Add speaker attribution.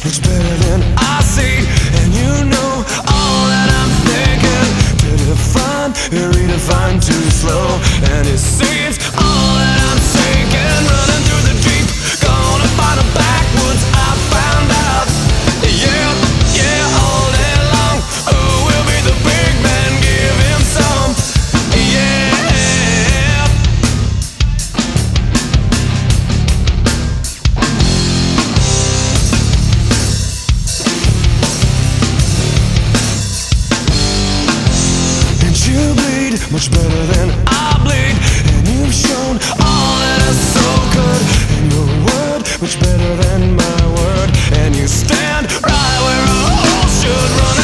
Speaker 1: much better than I see. And you know all that I'm thinking. To define, redefine too slow. And it seems all that I'm sinking. Running through the deep, gonna find a backwoods, I found out. Yeah, yeah, all day long. Who will be the big man? Give him some. Yeah. You bleed much better than I bleed, and you've shown all that is so good. And your word much better than my word, and you stand right where a hole should run.